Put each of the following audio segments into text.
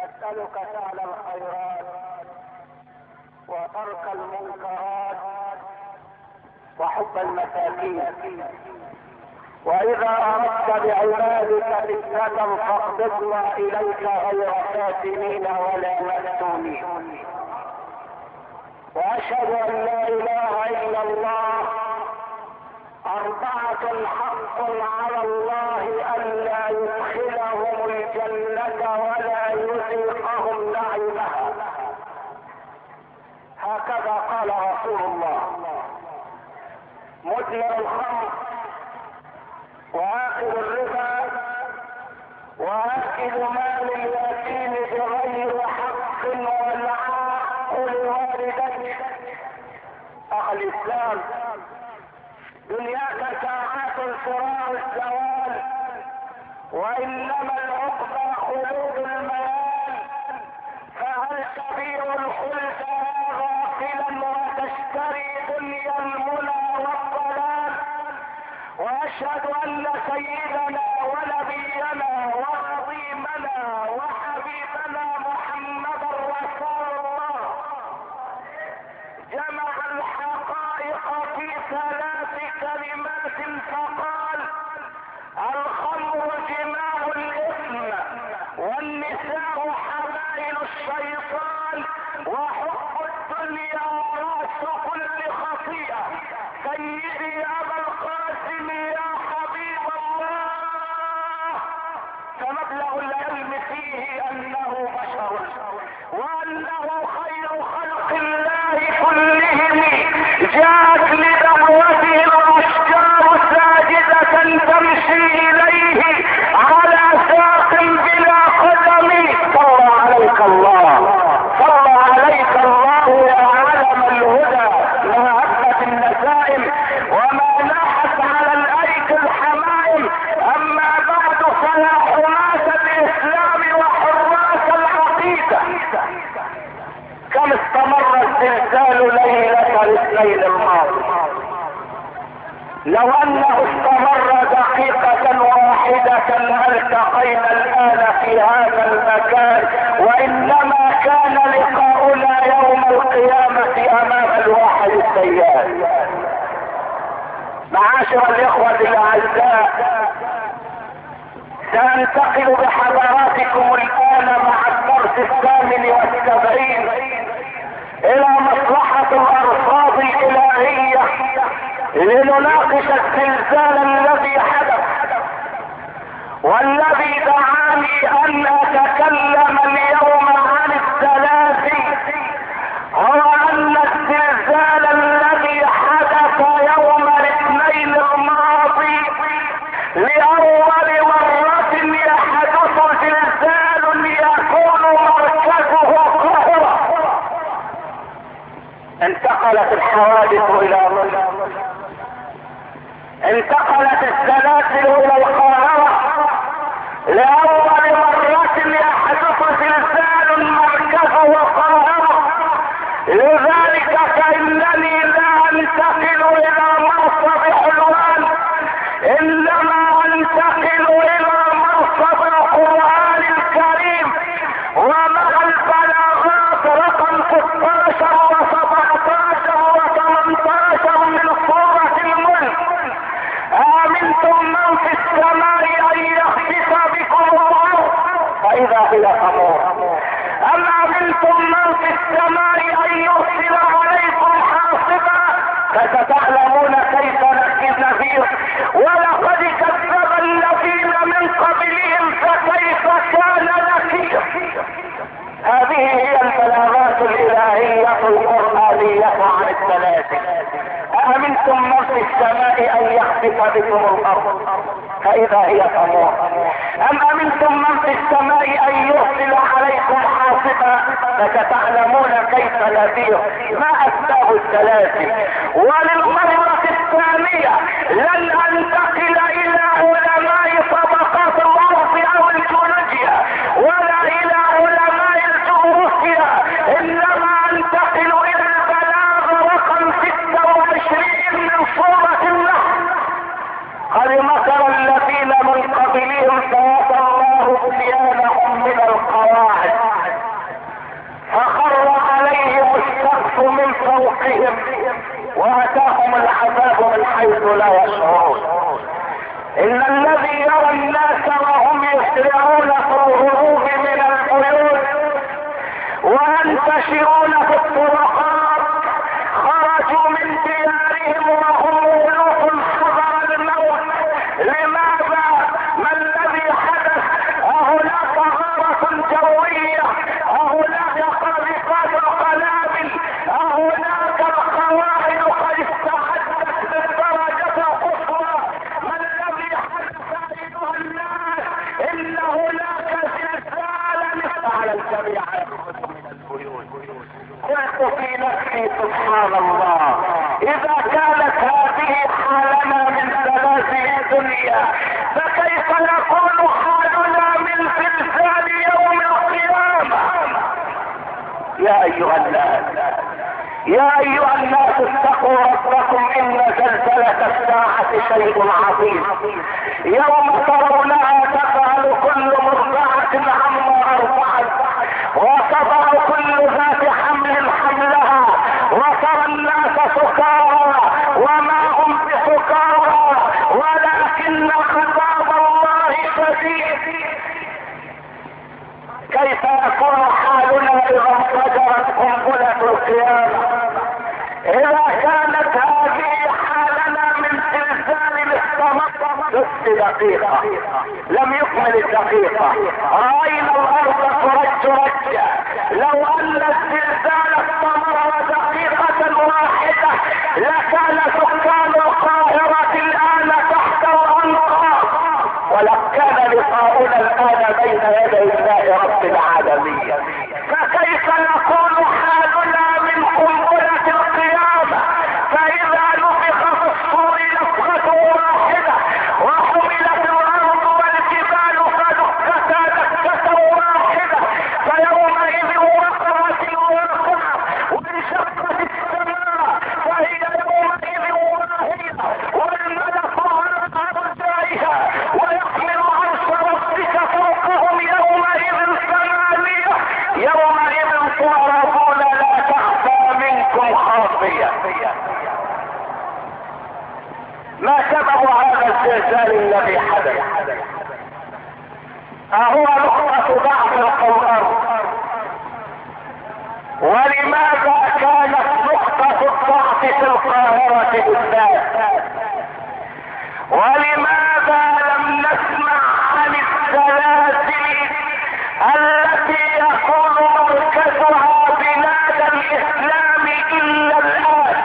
نسألك فعل الخيرات وترك المنكرات وحب المساكين، واذا اردت بعبادك فتنة فاقبضنا اليك غير فاتنين ولا مفتونين. واشهد ان لا اله الا الله أربعة حق على الله ألا يدخلهم الجنة ولا يذيقهم نعيمها. هكذا قال رسول الله: مدمن الخمر وآكل الربا وآكل مال اليتيم بغير حق والعاق لوالديه. أخي الإسلام، دنياك ساعات سراع الزوال، وانما العقبى خلود المآل. فهل تبيع الخلد غافلا وتشتري دنيا المنى والضلال؟ واشهد ان سيدنا ونبينا وعظيمنا وحبيبنا محمدا رسول الله جمع الحقائق في ثلاث كلمات فقال: الخمر جماع الاثم، والنساء حبائل الشيطان، وحب الدنيا راس كل خطيئة. سيدي ابا القاسم يا حبيب الله، فمبلغ العلم فيه انه بشر وانه خير خلق الله كلهم. جاءت لدعوته الاشجار ساجدة تمشي اليه على ساق بلا قدم. صلى عليك الله، صلى عليك الله يا علم الهدى، ما هبت النسائم وما لاحت على الايك الحمائم. اما بعد فيا حماة الاسلام وحراس العقيدة، كم استمر الزلزال ليلة الاثنين الماضي؟ لو انه استمر دقيقة واحدة لالتقينا الان في هذا المكان، وانما كان لقاؤنا يوم القيامة امام الواحد السياد. معاشر الاخوة الاعزاء، سانتقل بحضراتكم الان مع الدرس 78 الى مصلحة الارصاد الالهية لنناقش الزلزال الذي حدث، والذي دعاني ان اتكلم اليوم عن الزلازل هو ان الزلزال الذي حدث يوم الاثنين الماضي لأول مرة يحدث زلزال يكون مركزه القاهرة. انتقلت الحوادث الى مصر، انتقلت الزلازل الى القاهرة لأول مرة يحدث زلزال مركزه القاهرة. لذلك فإنني لا انتقل الى مرصد حلوان، انما انتقل الى مرصد القرآن الكريم ومع البلاغات رقم 16 و17 و18 من سورة الملك. آمنتم من في السماء ان يخسف بكم الارض فاذا هي تمور، ام امنتم من في السماء ان يرسل عليكم حاصبا فستعلمون كيف نذير. ولقد كذب الذين من قبلهم فكيف كان نكير. هذه هي البلاغات الالهية القرآنية عن الزلازل. أأمنتم من في السماء ان يخسف بكم الارض فاذا هي تمور، ام امنتم من في السماء ان يرسل عليكم حاصبا فستعلمون كيف نذير. ما اسباب الزلازل؟ وللمرة الثانية لن انتقل الى علماء طبقات الارض او الجيولوجيا ولا الى علماء الجغرافيا، انما انتقل الى البلاغ رقم 26 من سورة النحل. قد مكر الذين من قبلهم فأتى الله بنيانهم من القواعد الجميع يخرج من البيوت. قلت في نفسي سبحان الله، اذا كانت هذه حالنا من زلازل الدنيا فكيف يكون حالنا من زلزال يوم القيامة؟ يا ايها الناس، يا ايها الناس اتقوا ربكم، ان زلزلة الساعة شيء عظيم. يوم ترونها تفعل كل مرضعة عما ارضعت وتضع كل ذات حمل حملها وترى الناس سكارى وما هم بسكارى ولكن عذاب الله شديد. كيف يكون حالنا اذا انفجرت قنبلة القيامة؟ اذا كانت هذه حالنا من زلزال الاستمر نصف دقيقة، لم يكمل الدقيقة رأينا الارض ترج رجا. لو ان الزلزال استمر دقيقة واحدة لكان سكان القاهرة الان تحت الانقاض، ولو كان لقاؤنا الان بين يدي الله رب العالمين. فكيف يكون حالنا من قنبلة القيامة؟ فاذا نفخ في الصور نفخة واحدة وحملت الارض والجبال فدكتا دكة واحدة فيومئذ وقعت الواقعة وانشقت السماء فهي يومئذ واهية والملك على ارجائها ويحمل عرش ربك فوقهم يومئذ ثمانية يومئذ تعرضون لا تخفى منكم خافية. ما سبب هذا الزلزال الذي حدث؟ اهو نقطة ضعف القرآن؟ ولماذا كانت نقطة الضعف في القاهرة بالذات؟ ولماذا لم نسمع عن الزلازل التي يكون مركزها بلاد الاسلام الا الان؟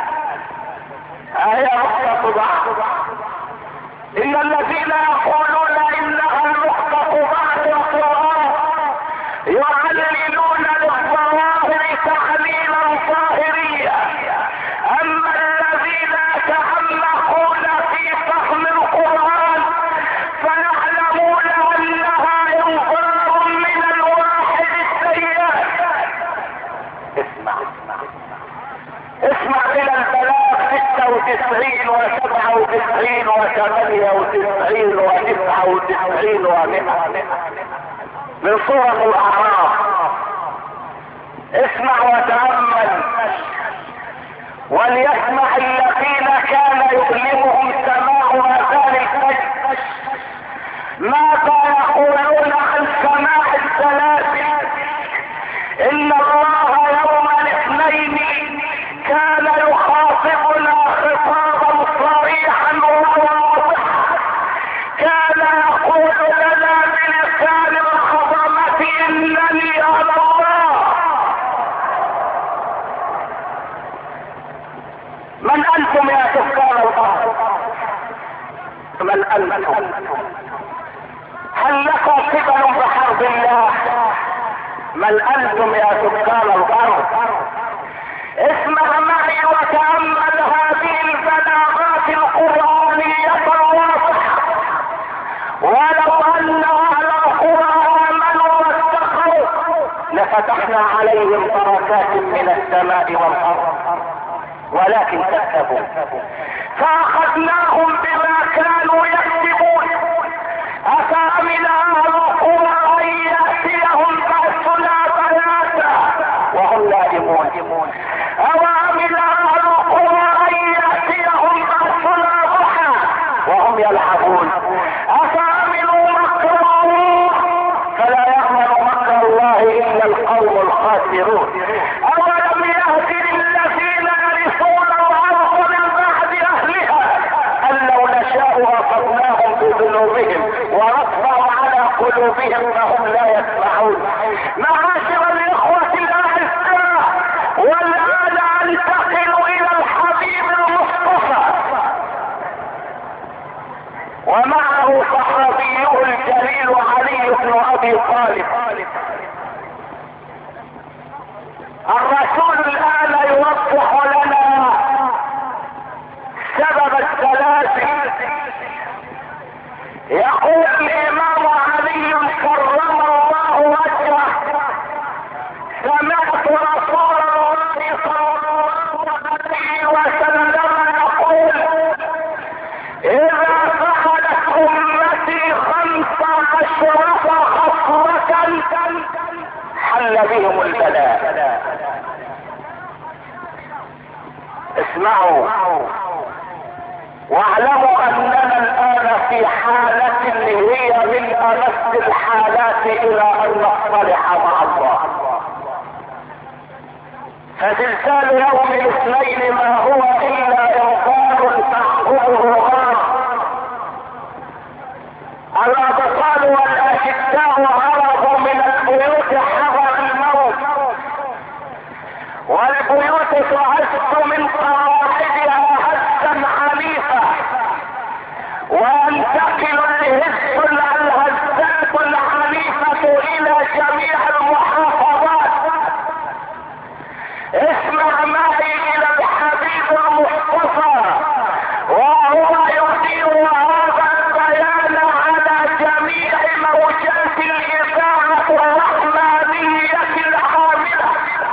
هي نقطة ضعف. ان الذين يقولون انها نقطة ضعف القرآن يعللون للظواهر تعليلا ظاهريا، اما الذين يتعمقون في فهم القرآن فيعلمون انها انظار من الواحد السيئات. اسمع الى البلاغ 96 و97 و98 و99 و100 من سورة الاعراف. اسمع وتأمل، وليسمع الذين كان يؤلمهم سماع اذان الفجر ماذا يقولون عن سماع الزلازل. ان الله يوم الاثنين كان يخاطبنا خطابا صريحا وواضحا، كان يقول لنا بلسان العظمة انني انا الله. من انتم يا سكان الارض؟ من انتم؟ هل لكم قبل بحرب الله؟ من انتم يا سكان الارض؟ اسمع معي وتأمل هذه البلاغات القرآنية الواضحة. ولو ان اهل القرى امنوا واتقوا لفتحنا عليهم بركات من السماء والارض ولكن كذبوا فاخذناهم بما كانوا يكسبون. افامن اهل القرى ان ياتيهم باسنا بياتا وهم نائمون، اوامن اهل القرى ان ياتيهم باسنا ضحى وهم يلعبون. افامنوا مكر الله فلا يامن مكر الله الا القوم الخاسرون. اولم يهد للذين يرثون الارض من بعد اهلها ان لو نشاء اخذناهم بذنوبهم ورفعوا على قلوبهم فهم لا يسمعون. معاشر الاخوة الاعزاء، والان انتقل الى الحبيب المصطفى ومعه صحابيه الجليل علي بن ابي طالب. يقول الامام علي كرم الله وجهه: سمعت رسول الله صلى الله عليه وسلم يقول: اذا فعلت امتي 15 خصلة حل بهم البلاء. اسمعوا واعلموا اننا الان في حالة هي من امس الحالات الى ان نصطلح مع الله. فزلزال يوم الاثنين ما هو الا انذار تعقبه غار. الاطفال والاشداء هربوا من البيوت حذر الموت، والبيوت تعز من قواعدها هزا عنيفا، وينتقل الهزات العنيفة الى جميع المحافظات. اسمع معي الى الحبيب المصطفى وهو يدير هذا البيان على جميع موجات الاذاعة الرحمانية العاملة.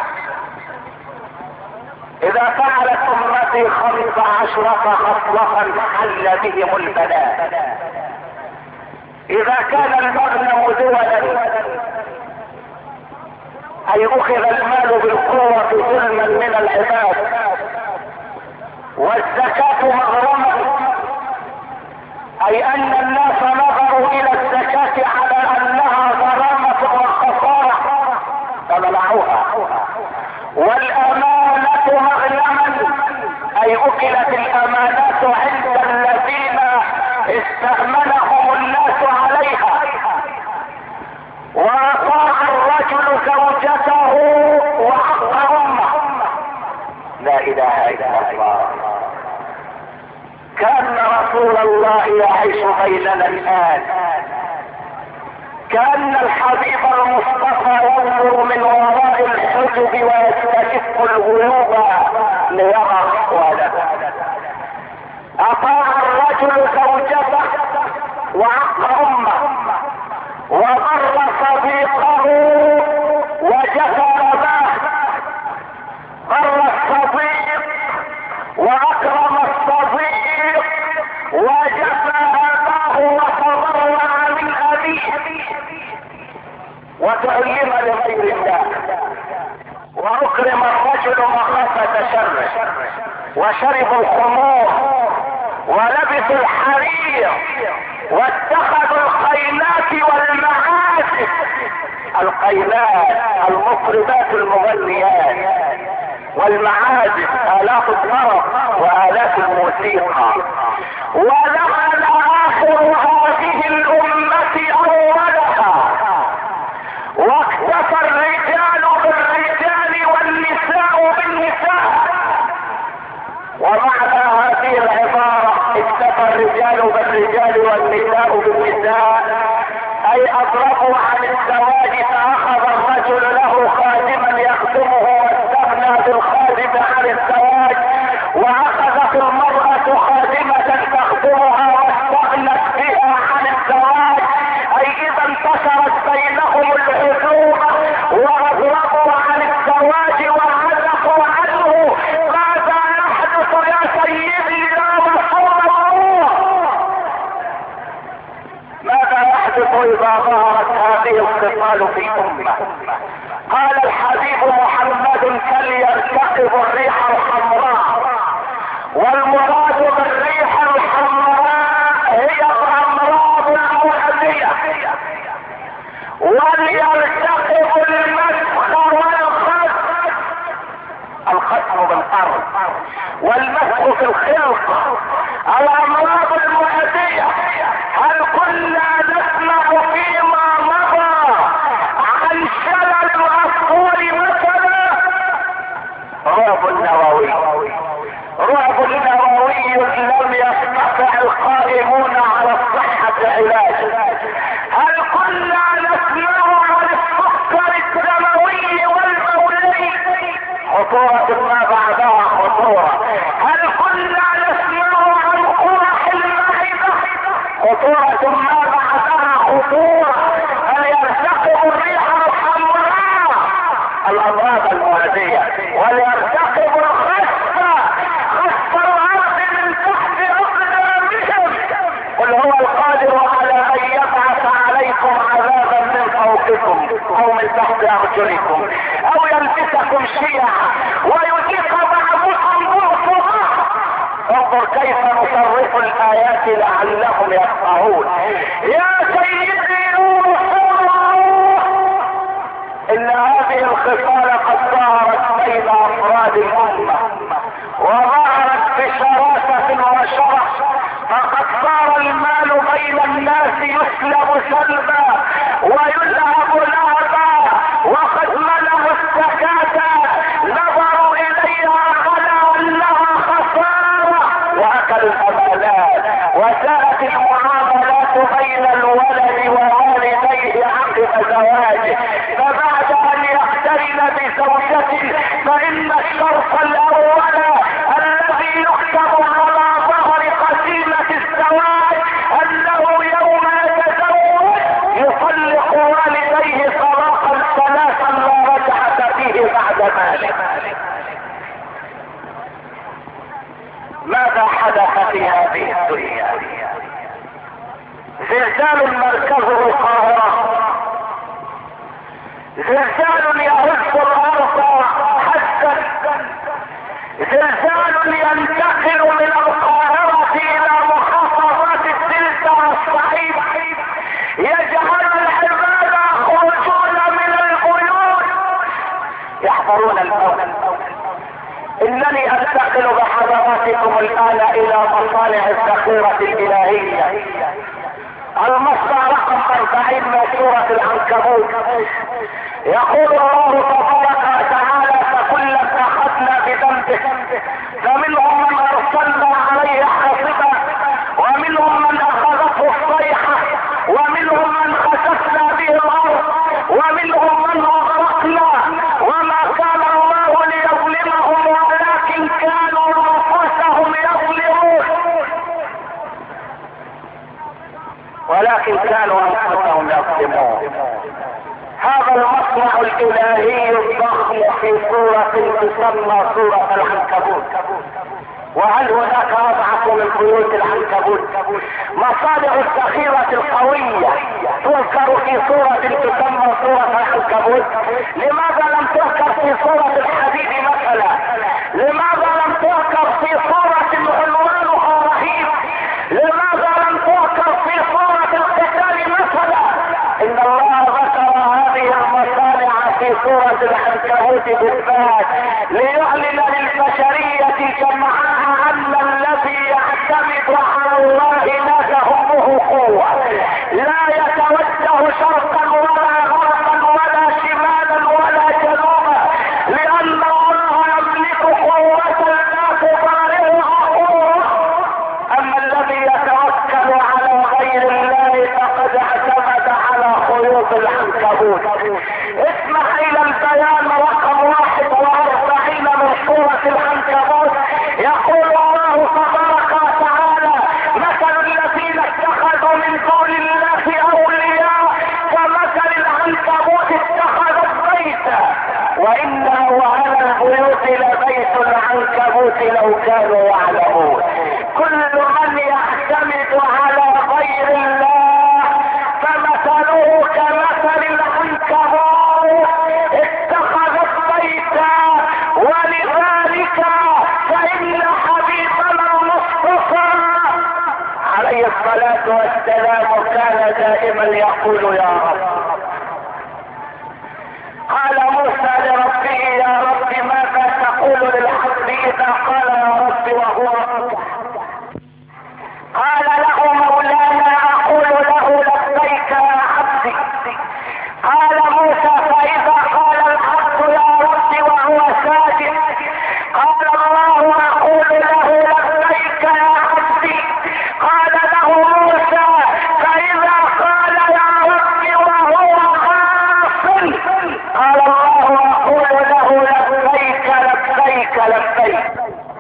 اذا فعلت امتي 15 خصلة حل بهم البلاء. اذا كان المغنم دولا اي اخذ المال بالقوة ظلما من العباد، والزكاة مغرما اي ان الناس نظروا الى الزكاة على انها غرامة وخسارة فمنعوها، والامانة مغنما اي اكلت الامانات عند الذين استأمنهم الناس عليها، واطاع الرجل زوجته وحق امه. لا اله الا الله. كان رسول الله يعيش بيننا الان، كان الحبيب المصطفى ينظر من وراء الحجب ويستكف الغيوب ليرى احواله. اطاع الرجل زوجته وحق امه، وبر صديقه وجفى اباه. بر الصديق واكرم الصديق وجفى اباه وتضرع من ابيه وتعلم لغير الله، واكرم الرجل مخافة شره، وشربوا الخمور ولبسوا الحرير واتخذوا القينات والمعازف. القينات المطربات المغنيات، والمعازف آلات الطرب وآلات الموسيقى. ولعن آخر هذه الأمة أولها، واكتفى الرجال بالرجال والنساء بالنساء. ومعنى هذه العبارة اكتفى الرجال بالرجال والنساء بالنساء اي اضربوا عن الزواج، فاخذ الرجل له خادما يخدمه واستغنى بالخادم عن الزواج، واخذت المرأة خادمة تخدمها واستغنت بها عن الزواج. اي اذا انتشرت بينهم العزوبة واضربوا عن الزواج وعلقوا عنه. ماذا يحدث يا سيدي يا رسول الله؟ ماذا يحدث اذا ظهرت هذه الخصال في امة؟ قال الحبيب محمد: فليرتقب الريح الحمراء. والمراد بالريح الحمراء هي الامراض المؤذية. وليرتقب المسخ والخسف، الخسف بالارض والمسخ في الخلق، الامراض المؤذية. هل كنا نسمع فيما مضى عن شلل الاطفال مثلا؟ رعب النووي لم يستطع القائمون على الصحة علاجه. هل كنا نسمع عن السكر الدموي والبولي؟ خطورة ما بعدها خطورة. هل كنا نسمع عن قرح المعدة؟ خطورة ما بكم او من تحت ارجلكم او يلبسكم شيعا ويذيق بعضكم بعض. انظر كيف نصرف الايات لعلهم يفقهون. يا سيدي نور الله، ان هذه الخصال قد ظهرت بين افراد الامه وظهرت بشراسة وشرح، فقد صار المال بين الناس يسلب سلبا ويلعب لعبا، وقد منعوا الزكاة نظروا اليها على انها خسارة واكلوا الامانات، وساءت المعاملات بين الولد ووالديه عقب زواجه، فبعد ان يقترن بزوجته فان الشرط الاول الذي يكتب على ظهر قسيمة الزواج انه يوم يتزوج يطلق والديه طلاقا ثلاثا لا رجعة فيه بعد ذلك. ماذا حدث في هذه الدنيا؟ زلزال مركزه القاهرة، زلزال يهز الارض حسا، زلزال ينتقل من القاهرة الى محافظات الدلتا والصعيد، يجعل العباد يخرجون من البيوت يحضرون الموت. انني انتقل بحضراتكم الان الى مصانع الذخيرة الالهية. المصنع رقم 40 من سورة العنكبوت، يقول الله تبارك وتعالى: فكلا اخذنا بذنبه فمنهم من ارسلنا عليه حاصبا ومنهم من اخذته الصيحة ومنهم من خسفنا به الارض ومنهم من اغرقنا وما كان الله ليظلمهم ولكن كانوا انفسهم يظلمون، ولكن كانوا انفسهم يظلمون. هذا المصنع الالهي الضخم في سورة تسمى سورة العنكبوت. وهل هناك اضعف من بيوت العنكبوت؟ مصادر الذخيرة القوية تذكر في سورة تسمى سورة العنكبوت، لماذا لم تذكر في سورة الحديد مثلا؟ لماذا لم تذكر في سورة عنوانها رهيب؟ لماذا لم تذكر في سورة القتال مثلا؟ ان الله ذكر هذه المصانع في سورة العنكبوت بالذات ليعلن للبشرية جمعاء ان الذي يعتمد على الله لا تهمه قوة، لا يتوجه شرقا ولا غربا ولا شمالا ولا جنوبا، لان الله يملك قوة لا تبارئها قوة. اما الذي يتوكل على غير الله فقد اعتمد على خيوط العنكبوت. اسمح الى البيان رقم 41 من سورة العنكبوت، يقول الله تبارك وتعالى: مثل الذين اتخذوا من دون الله اولياء كمثل العنكبوت اتخذت بيتا وان اوهن البيوت لبيت العنكبوت لو كانوا يعلمون. كل من يعتمد على غير الله فمثله كمثل العنكبوت اتخذت بيتا، ولذلك فإن حبيبنا المصطفى عليه الصلاة والسلام كان دائما يقول: يا رب. قال موسى لربه: يا رب ماذا تقول للعبد اذا قال يا رب وهو رب؟ قال له مولانا: اقول له لبيك يا عبدي. قال موسى: فاذا قال العبد يا رب وهو ساجد؟ قال الله: اقول له لبيك يا عبدي. قال له موسى: فاذا قال يا رب وهو غافل؟ قال الله: اقول له لبيك لبيك لبيك.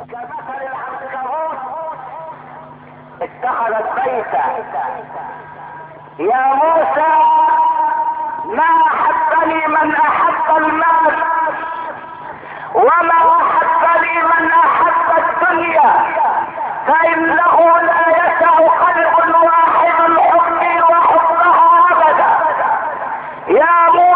اتخذت بيتا. يا موسى ما احبني من احب المال وما احبني من احب الدنيا، فانه لا يسع قلب واحد حبي وحبها ابدا. يا موسى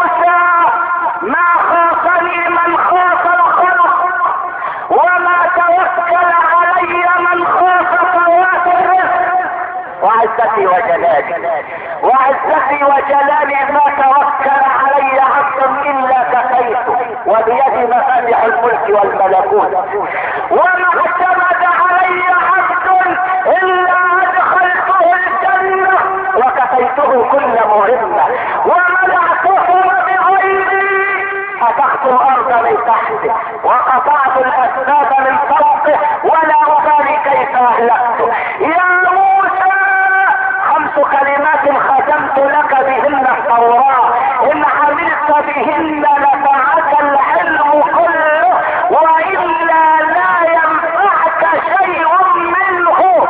وعزتي وجلالي وعزتي وجلالي ما توكل علي عبد الا كفيته وبيدي مفاتيح الملك والملكوت وما اعتمد علي عبد الا ادخلته الجنه وكفيته كل مهمه ومنعته بغيري فتحت الارض من تحته وقطعت الاسباب من فوقه ولا ابالي كيف اهلكته. يا موسى 5 كلمات ختمت لك بهن التوراة ان عملت بهن نفعك العلم كله والا لا ينفعك شيء منه.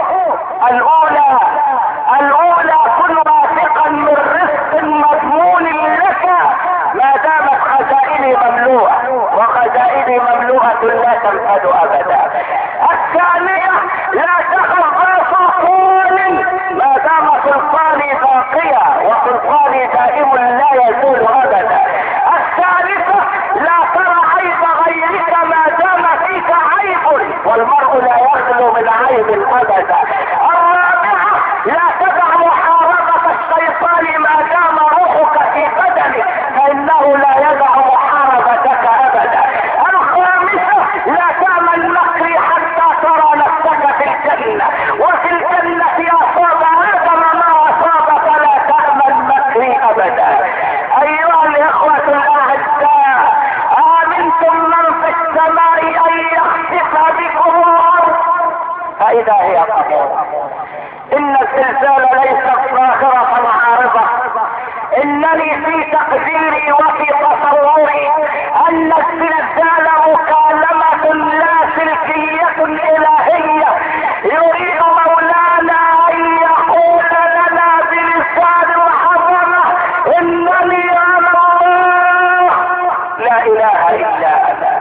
الاولى كن واثقا من رزق مضمون لك ما دامت خزائني مملوءة وخزائني مملوءة لا تنفد ابدا. الثانية لا تخف سلطان ما دام سلطاني باقية وسلطاني دائم لا يزول ابدا. الثالثة لا ترى عيب غيرك ما دام فيك عيب والمرء لا يخلو من عيب ابدا. الرابعة لا تدع محاربة الشيطان ما دام روحك في بدنك فانه لا يدع محاربتك ابدا. الخامسة لا تعمل مكري حتى ترى نفسك في الجنة وفي الجنة اصاب ادم ما اصاب فلا تعمل مكري ابدا. ايها الاخوة الاعزاء امنتم من في السماء ان يخسف بكم الارض فاذا هي تمور. ان الزلزال ليست ظاهرة عارضة. انني في تقديري وفي تصوري ان الزلزال مكالمة لا سلكية الهية يريد مولانا ان يقول لنا بلسان العظمة انني انا الله لا اله الا انا.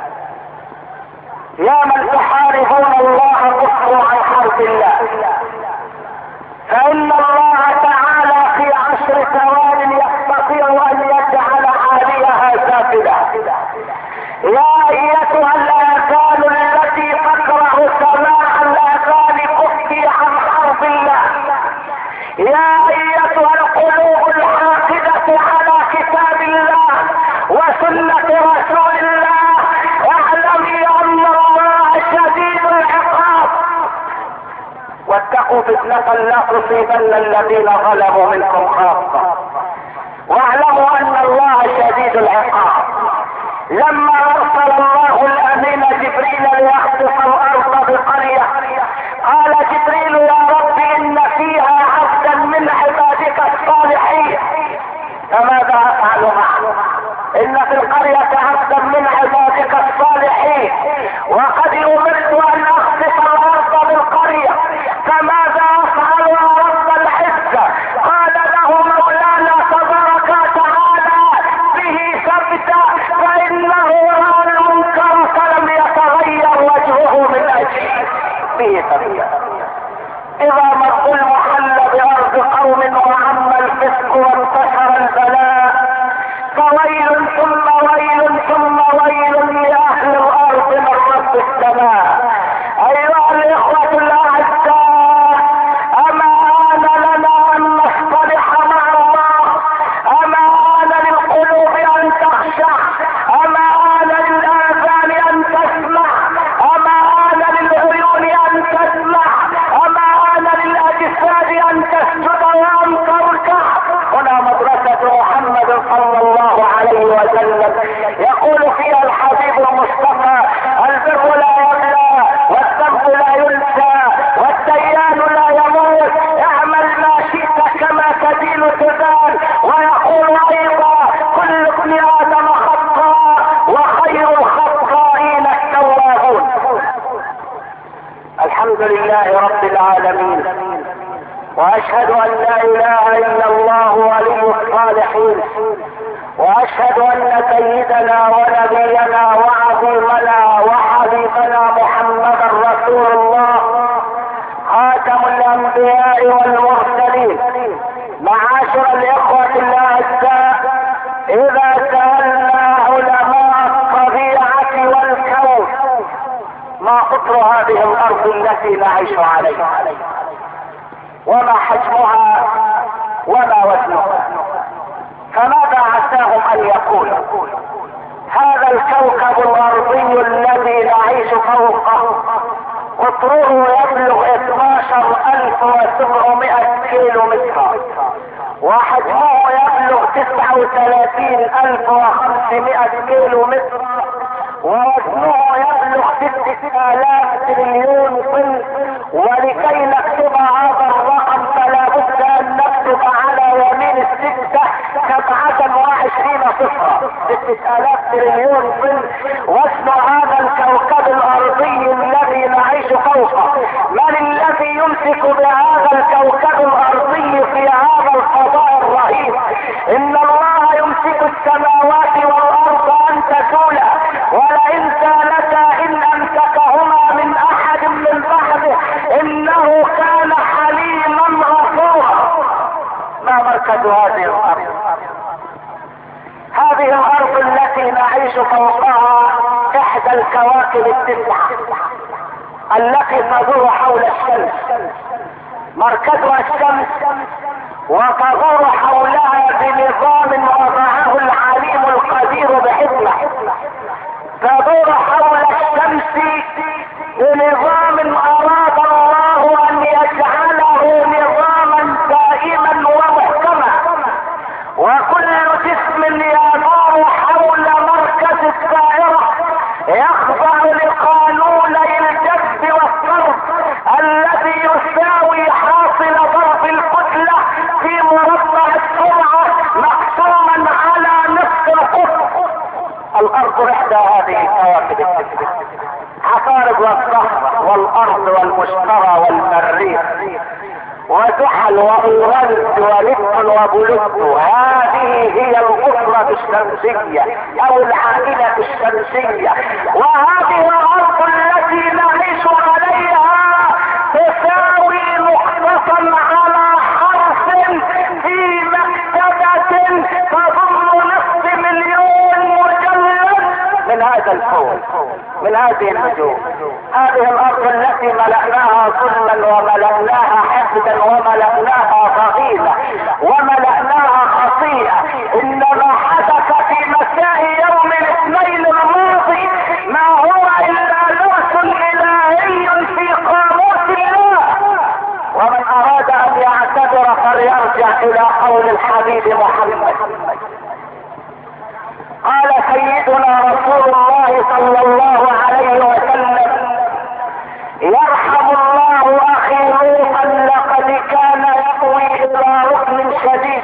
يا من تحاربون الله كفروا عن حرب الله فان الله تعالى في 10 ثوان يستطيع ان يجعل عاليها سافلة. يا ايتها الاذان التي تكره سماع الاذان كفي عن حرب الله. يا ايتها القلوب الحاقدة على كتاب الله وسنة رسول الله اعلمي ان الله شديد العقاب واتقوا فتنة لا تصيبن الذين ظلموا منكم خاصة واعلموا ان الله شديد العقاب. لما ارسل الله الامين جبريل ليخطف الارض بقرية قال جبريل يا رب ان فيها عبدا من عبادك الصالحين فماذا افعل معه؟ ان في القرية عبدا من عبادك الصالحين وقد امرت ان اخطف الارض بالقرية فماذا افعل يا رب العزة؟ قال له مولانا تبارك وتعالى به ثبت فانه راى المنكر فلم يتغير وجهه من اجله به ثبت. اذا ما الظلم حل بارض قوم وعم الفسق وانتشر البلاء فويل ثم ويل ثم ويل لاهل الارض من رب السماء. ايها الاخوة الاعزاء اما آن لنا ان نصطلح مع الله؟ اما آن للقلوب ان تخشع؟ اما آن للاذان ان تسمع؟ اما آن للعيون ان تسمع؟ اما آن للاجساد ان تسجد وان تركع؟ هنا مدرسة محمد صلى الله عليه وسلم يقول فيها الحبيب المصطفى البر لا يبلى والذنب لا ينسى والديان لا يموت اعمل ما شئت كما تدين تدان. ويقول ايضا كل ابن ادم خطاء وخير الخطائين التوابون. الحمد لله رب العالمين واشهد ان لا اله الا الله ولي الصالحين واشهد ان سيدنا ونبينا وعظيمنا وحبيبنا محمدا رسول الله خاتم الانبياء والمرسلين. معاشر الاخوة الاعزاء اذا سألنا علماء الطبيعة والكون ما قطر هذه الارض التي نعيش عليها وما حجمها وما وزنها. فماذا عساهم ان يقولوا؟ هذا الكوكب الارضي الذي نعيش فوقه قطره يبلغ 12700 كيلو متر، وحجمه يبلغ 39500 كيلو متر، ووزنه يبلغ 6000 تريليون طن. ولكي نكتب هذا الرقم فلا بد ان نكتب على يمين الستة 27 صفرا. 6000 تريليون طن وزن هذا الكوكب الارضي الذي نعيش فوقه. من الذي يمسك بهذا الكوكب الارضي في هذا الفضاء الرهيب؟ ان الله يمسك السماوات والارض ان تزولا، ولئن زالتا ان امسكهما من احد من بعده انه كان حليما غفورا. ما مركز هذه الارض؟ هذه الارض التي نعيش فوقها احدى الكواكب التسعة التي تدور حول الشمس. مركزها الشمس، وتدور حولها بنظام وضعه العليم القدير بحكمة. تدور حول الشمس بنظام اراد الله ان يجعله نظاما دائما ومحكما، وكل جسم يدور حول مركز الدائرة يخضع لقانوني الجذب والطرد الذي يساوي حاصل ضرب الكتلة في مربع السرعة مقسوما على نصف القطر. الارض احدى هذه الكواكب التسعة: عطارد والصخرة والارض والمشتري والمريخ وزحل واورانوس ونبتون وبلوتو. هذه هي الاسرة الشمسية او العائلة الشمسية، وهذه الارض التي نعيش عليها تساوي نقطة على حرف في مكتبة تضم نصف مليون مجلد من هذا الكون، من هذه النجوم. هذه الارض التي ملأناها ظلما وملأناها حقدا وملأناها ضغينة وملأناها خطيئة. انما حدث في مساء يوم الاثنين الماضي ما هو الا لغز الهي في قاموس الله. ومن اراد ان يعتذر فليرجع الى قول الحبيب محمد. قال سيدنا رسول الله صلى الله عليه وسلم: يرحم الله اخي لوطا لقد كان يأوي الى ركن شديد.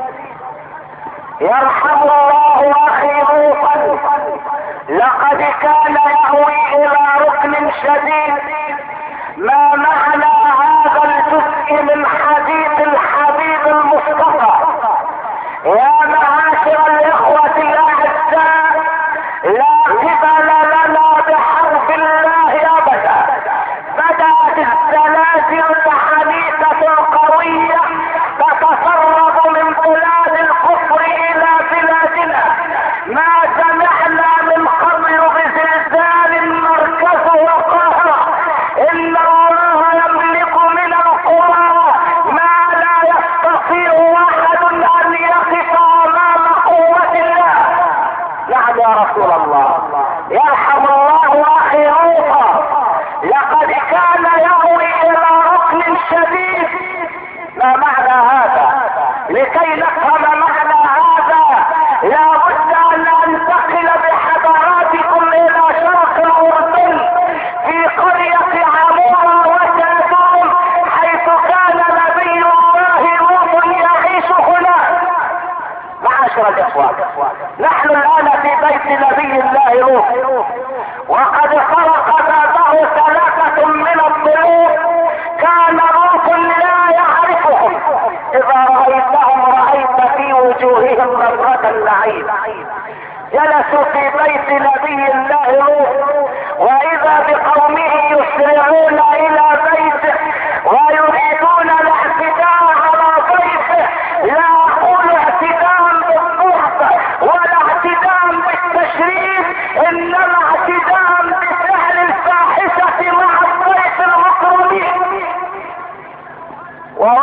يرحم الله اخي لوطا لقد كان يأوي الى ركن شديد. ما معنى هذا الجزء من حديث الحبيب المصطفى؟ يا معاشر الاخوة الاعزاء، لا قبل لنا بحرب الله ابدا. بدأت الزلازل الحديثة القوية تتسرب من بلاد الكفر الى بلادنا. ما سمعنا من قبل بزلزال مركزه القاهرة. ان الله يملك من القرى ما لا يستطيع احد ان يقف امام قوة الله. نعم يا رسول الله. يرحم الله اخي لوطا لقد كان يأوي الى ركن شديد. ما معنى هذا؟ لكي نفهم معنى هذا لا بد ان ننتقل بحضاراتكم الى شرق الاردن في قرية عمورة وسادوم، حيث كان نبي الله لوط يعيش هناك. معاشر الاخوان، نحن الان في بيت نبي الله لوط، وقد فرق بابه 3 من الضيوف كان لوط لا يعرفهم. اذا رأيتهم رأيت في وجوههم نظرة النعيم. جلسوا في بيت نبي الله لوط، واذا بقومه يسرعون الى بيته ويريدون الاعتداء على ضيفه. لا اقول اعتداء بالضرب ولا اعتداء بالتشريف، انما اعتداء بفعل الفاحشة مع الضيف المكرمين.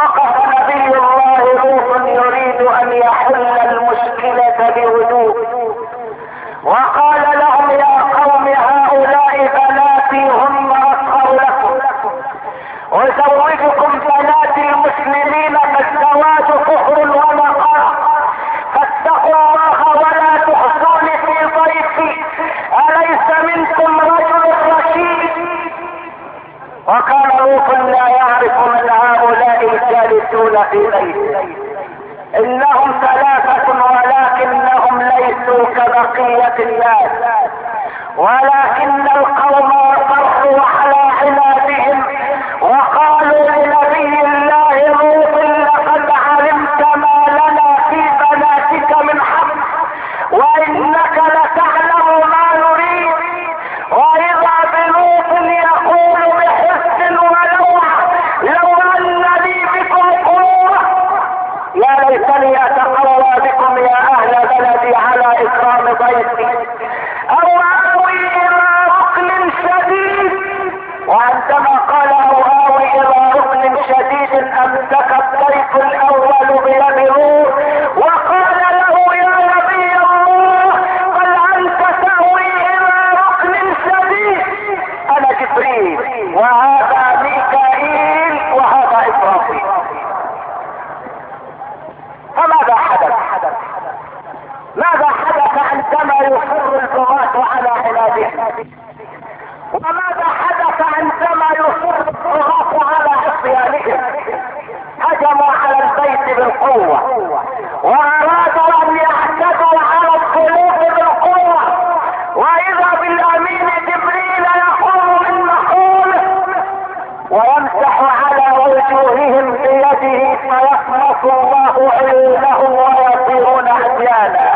وقال لهم يا قوم هؤلاء بناتي هن اطهر لكم وزوجكم بنات المسلمين فالزواج كفر ونقاء فاتقوا الله ولا تخزوني في ضيفي أليس منكم رجل رشيد. وكان لوط لا يعرف من هؤلاء الجالسون في بيته انهم ثلاثة ولكنهم ليسوا كبقية الناس ولكن القوم صرفوا على عنادهم وقالوا لنبي الله لوط لقد علمت ما لنا في بناتك من حق وانك لتعلم ما نريد. واذا بلوط يقول بحزن ولوعة لو ان لي بكم قوة يا ليتني اتقوى بكم يا اهل بلدي على اكرام ضيفي او اوي الى ركن شديد. وعندما قال او اوي الى ركن شديد امسك الضيف الاول بيد لوط وقال له يا نبي الله بل انت تهوي الى ركن شديد انا جبريل وهذا ميكائيل وهذا اسرافيل. فماذا حدث؟ ماذا حدث عندما يصر البغاة على عنادهم؟ وماذا حدث عندما يصر البغاة على عصيانهم؟ هجموا على البيت بالقوة وارادوا ان يعتدوا على الخلوق بالقوة واذا بالامين جبريل يقوم من مقوله ويمسح على وجوههم بيده فيخلص الله عيونهم ويصيرون عميانا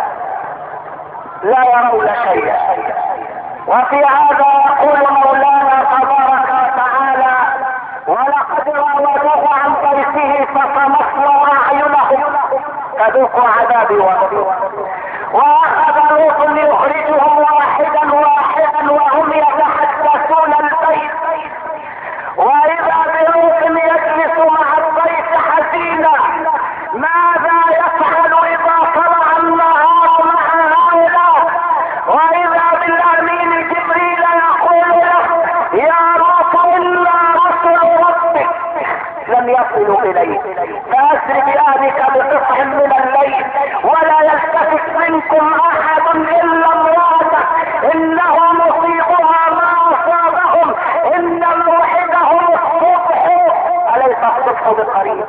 لا يرون شيئا. وفي هذا يقول مولانا تبارك وتعالى ولقد راودوه عن ضيفه فطمسنا اعينهم فذوقوا عذابي ونذر. واخذ لوط يخرجهم واحدا واحدا وهم يتحدثون البيت واذا بلوط يجلس مع الضيف حزينا ماذا يفعل اذا طلع النهار مع هؤلاء. واذا بالامين جبريل يقول له يا لوط انا رسل ربك لم يصلوا اليك فاسر باهلك بقطع من الليل ولا يلتفت منكم احد الا امرأتك انه مصيبها ما اصابهم ان موعدهم الصبح اليس الصبح بقريب.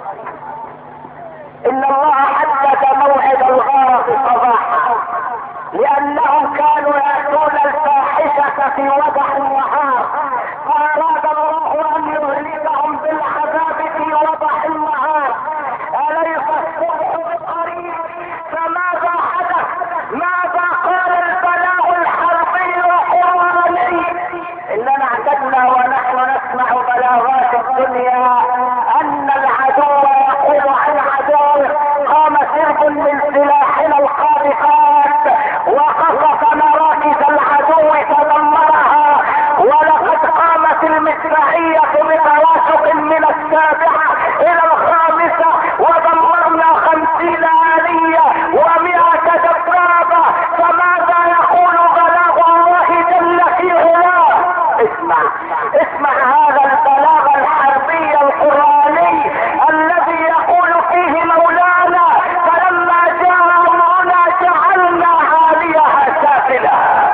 ان الله حدد موعد الغارة صباحا لانهم كانوا ياتون الفاحشة في وضح النهار فاراد الله ان يهلكهم بالعذاب في وضح النهار اليس الصبح بقريب. فماذا حدث؟ ماذا قال البلاغ الحربي القرآني؟ اننا اعتدنا ونحن نسمع بلاغات الدنيا ان العدو يقول عن عدوه قام سرب من سلاحنا القاذفات وقصف مراكز العدو فدمرها ولقد قامت المدفعية بتوافق من السابعة الى الخامسة ودمرنا 50 آلية و100 دبابة. فماذا يقول بلاغ الله جل في علاه؟ اسمع هذا البلاغ الحربي القرآني الذي يقول فيه مولانا فلما جاء امرنا جعلنا عاليها سافلها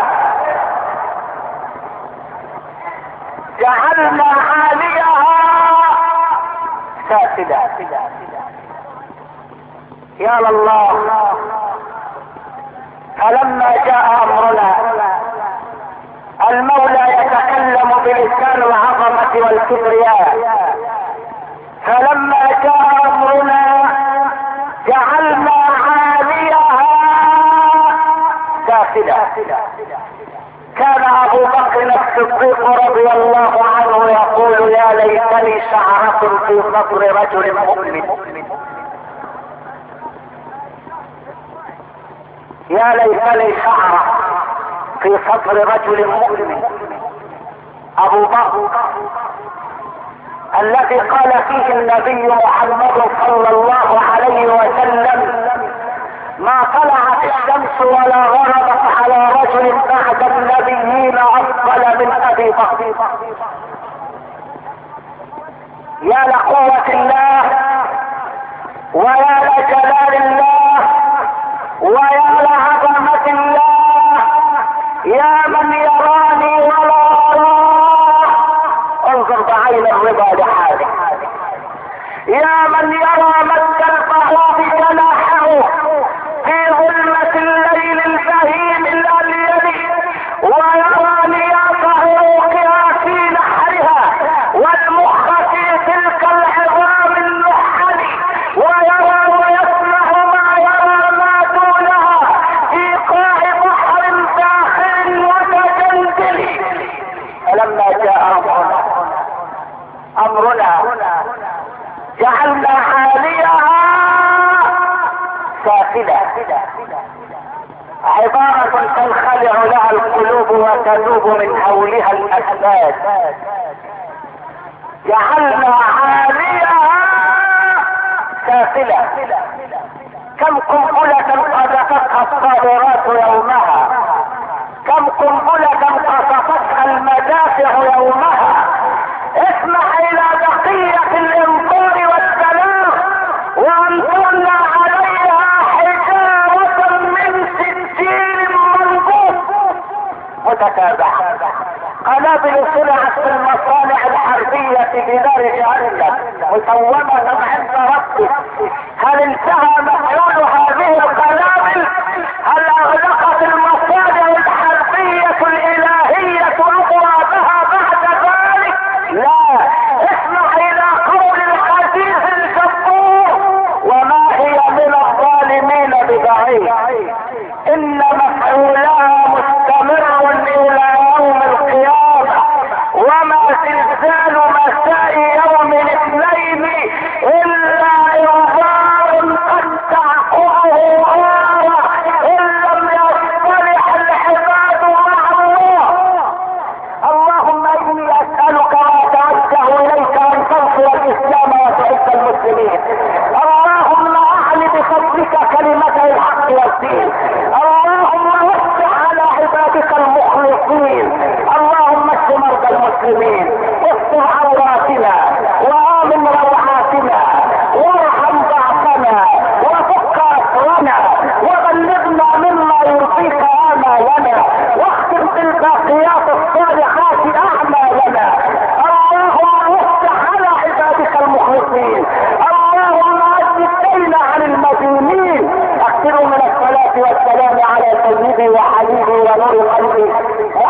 جعلنا عاليها سافلها. يا الله فلما جاء امرنا المولى يتكلم بلسان العظمة والكبرياء فلما جاء امرنا جعلنا عاليها سافلة. كان ابو بكر الصديق رضي الله عنه يقول يا ليتني شعرة في صدر رجل مؤمن يا ليتني شعرة في صدر رجل مؤمن. ابو بكر الذي قال فيه النبي محمد صلى الله عليه وسلم ما طلعت الشمس ولا غربت على رجل بعد النبيين افضل من ابي بكر. يا لقوة الله ويا لجلال الله ويا لعظمة الله، يا من يراني ولا أراه، انظر بعين الرضا لحاله. يا من يرى مد البعوض جناحه في ظلمة الليل البهيم الأليل، ويرى نياط عروقها في نحرها والمخ في تلك العظام النحل، ويرى ويسمع ما يرى ما دونها في قاع بحر داخل متجندل. فلما جاء أمرنا جعلنا عاليها سافلة، عبارة تنخلع لها القلوب وتذوب من حولها الأسباب. جعلنا عاليها سافلة. كم قنبلة قذفتها الطائرات يومها، كم قنبلة قذفتها المدافع يومها. اسمح الى بقية الامطار والسلام وامطرنا عليها حجارة من سجيل منبوط متتابعة. قنابل صنعت في المصانع الحربية بنار جهنم مسومة عند ربك. هل انتهى مفعول هذه القنابل؟ هل اغلقت المصانع الحربية الالهية ابوابها بعد ذلك؟ لا. اسمع الى قول العزيز الجبار: وما هي من الظالمين ببعيد، ان مفعولها مستمر الى يوم القيامة، وما زلزال مساء يوم الاثنين الا انذار قد تعقبه غارة ان لم يصطلح العباد مع الله. اللهم اني اسألك واتوجه اليك ان تنصر الاسلام وتعز المسلمين. اللهم اعل بفضلك كلمتي الحق والدين. اللهم وسع على عبادك المخلصين. اللهم اشف مرضى المسلمين، استر عوراتنا وامن روعاتنا، وارحم ضعفنا وفك اسرنا، وبلغنا مما يرضيك امالنا، واختم بالباقيات الصالحات اعمالنا. اللهم وسع على عبادك المخلصين. اللهم اد الدين عن المدينين. اكثروا من الصلاة والسلام على سيدي وحبيبي ونور قلبي